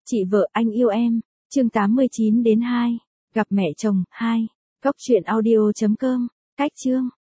Chị vợ anh yêu em, chương 89 đến 2, gặp mẹ chồng, 2, cóc truyện audio.com, cách chương.